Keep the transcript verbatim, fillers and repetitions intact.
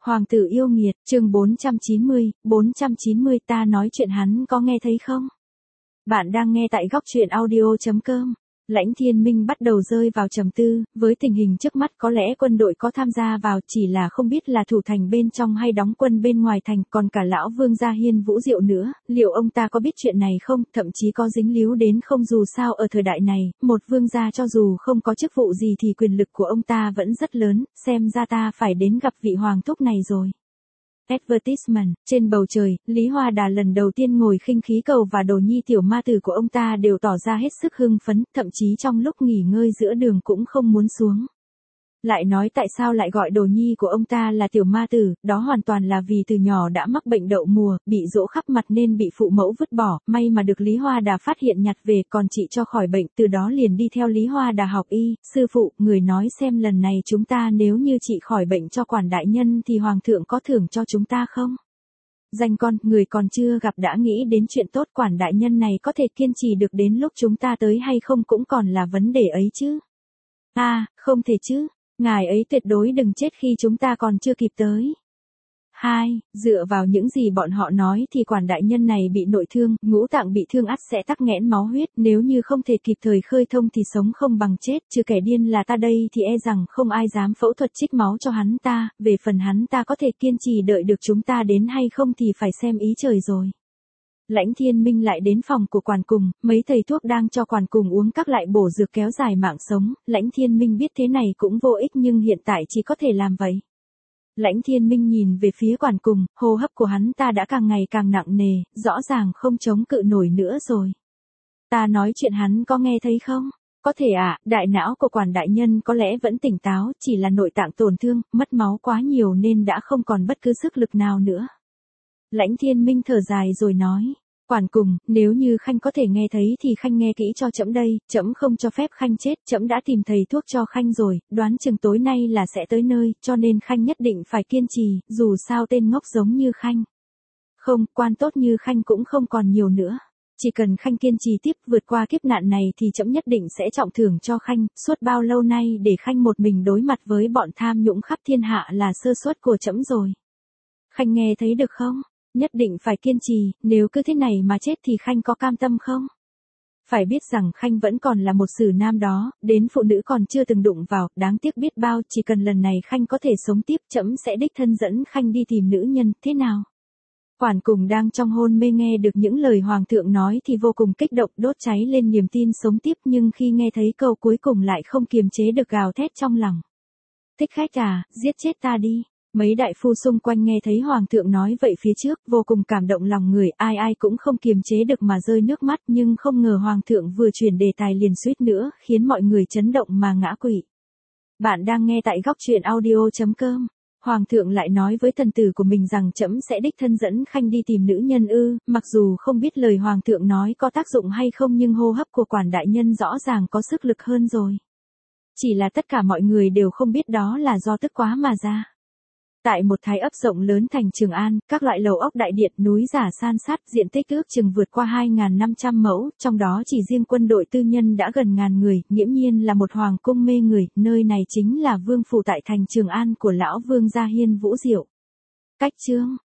Hoàng tử yêu nghiệt, chương bốn trăm chín mươi, bốn trăm chín mươi ta nói chuyện hắn có nghe thấy không? Bạn đang nghe tại góc truyện audio.com. Lãnh Thiên Minh bắt đầu rơi vào trầm tư, với tình hình trước mắt có lẽ quân đội có tham gia vào chỉ là không biết là thủ thành bên trong hay đóng quân bên ngoài thành, còn cả lão vương gia Hiên Vũ Diệu nữa, liệu ông ta có biết chuyện này không, thậm chí có dính líu đến không. Dù sao ở thời đại này, một vương gia cho dù không có chức vụ gì thì quyền lực của ông ta vẫn rất lớn, xem ra ta phải đến gặp vị hoàng thúc này rồi. Advertisement, trên bầu trời, Lý Hoa Đà lần đầu tiên ngồi khinh khí cầu và đồ nhi tiểu ma tử của ông ta đều tỏ ra hết sức hưng phấn, thậm chí trong lúc nghỉ ngơi giữa đường cũng không muốn xuống. Lại nói tại sao lại gọi đồ nhi của ông ta là tiểu ma tử, đó hoàn toàn là vì từ nhỏ đã mắc bệnh đậu mùa, bị dỗ khắp mặt nên bị phụ mẫu vứt bỏ, may mà được Lý Hoa Đà phát hiện nhặt về còn trị cho khỏi bệnh, từ đó liền đi theo Lý Hoa Đà học y. Sư phụ, người nói xem lần này chúng ta nếu như trị khỏi bệnh cho quản đại nhân thì hoàng thượng có thưởng cho chúng ta không? Danh con, người còn chưa gặp đã nghĩ đến chuyện tốt, quản đại nhân này có thể kiên trì được đến lúc chúng ta tới hay không cũng còn là vấn đề ấy chứ. A, à, không thể chứ. Ngài ấy tuyệt đối đừng chết khi chúng ta còn chưa kịp tới. Hai, dựa vào những gì bọn họ nói thì quản đại nhân này bị nội thương, ngũ tạng bị thương ắt sẽ tắc nghẽn máu huyết, nếu như không thể kịp thời khơi thông thì sống không bằng chết, chứ kẻ điên là ta đây thì e rằng không ai dám phẫu thuật trích máu cho hắn ta, về phần hắn ta có thể kiên trì đợi được chúng ta đến hay không thì phải xem ý trời rồi. Lãnh Thiên Minh lại đến phòng của quản cùng, mấy thầy thuốc đang cho quản cùng uống các loại bổ dược kéo dài mạng sống, Lãnh Thiên Minh biết thế này cũng vô ích nhưng hiện tại chỉ có thể làm vậy. Lãnh Thiên Minh nhìn về phía quản cùng, hô hấp của hắn ta đã càng ngày càng nặng nề, rõ ràng không chống cự nổi nữa rồi. Ta nói chuyện hắn có nghe thấy không? Có thể ạ, à, đại não của quản đại nhân có lẽ vẫn tỉnh táo, chỉ là nội tạng tổn thương, mất máu quá nhiều nên đã không còn bất cứ sức lực nào nữa. Lãnh Thiên Minh thở dài rồi nói. Quản cùng, nếu như Khanh có thể nghe thấy thì Khanh nghe kỹ cho trẫm đây, trẫm không cho phép Khanh chết, trẫm đã tìm thầy thuốc cho Khanh rồi, đoán chừng tối nay là sẽ tới nơi, cho nên Khanh nhất định phải kiên trì, dù sao tên ngốc giống như Khanh. Không, quan tốt như Khanh cũng không còn nhiều nữa. Chỉ cần Khanh kiên trì tiếp vượt qua kiếp nạn này thì trẫm nhất định sẽ trọng thưởng cho Khanh, suốt bao lâu nay để Khanh một mình đối mặt với bọn tham nhũng khắp thiên hạ là sơ suất của trẫm rồi. Khanh nghe thấy được không? Nhất định phải kiên trì, nếu cứ thế này mà chết thì Khanh có cam tâm không? Phải biết rằng Khanh vẫn còn là một sử nam đó, đến phụ nữ còn chưa từng đụng vào, đáng tiếc biết bao, chỉ cần lần này Khanh có thể sống tiếp, trẫm sẽ đích thân dẫn Khanh đi tìm nữ nhân, thế nào? Quản cùng đang trong hôn mê nghe được những lời hoàng thượng nói thì vô cùng kích động, đốt cháy lên niềm tin sống tiếp, nhưng khi nghe thấy câu cuối cùng lại không kiềm chế được gào thét trong lòng. Thích khách à, giết chết ta đi. Mấy đại phu xung quanh nghe thấy hoàng thượng nói vậy phía trước, vô cùng cảm động lòng người, ai ai cũng không kiềm chế được mà rơi nước mắt, nhưng không ngờ hoàng thượng vừa chuyển đề tài liền suýt nữa, khiến mọi người chấn động mà ngã quỵ. Bạn đang nghe tại góc truyện audio.com. Hoàng thượng lại nói với thần tử của mình rằng trẫm sẽ đích thân dẫn Khanh đi tìm nữ nhân ư, mặc dù không biết lời hoàng thượng nói có tác dụng hay không nhưng hô hấp của quản đại nhân rõ ràng có sức lực hơn rồi. Chỉ là tất cả mọi người đều không biết đó là do tức quá mà ra. Tại một thái ấp rộng lớn thành Trường An, các loại lầu ốc đại điện núi giả san sát, diện tích ước chừng vượt qua hai nghìn năm trăm mẫu, trong đó chỉ riêng quân đội tư nhân đã gần ngàn người, nghiễm nhiên là một hoàng cung mê người, nơi này chính là vương phủ tại thành Trường An của lão vương gia Hiên Vũ Diệu. Cách chương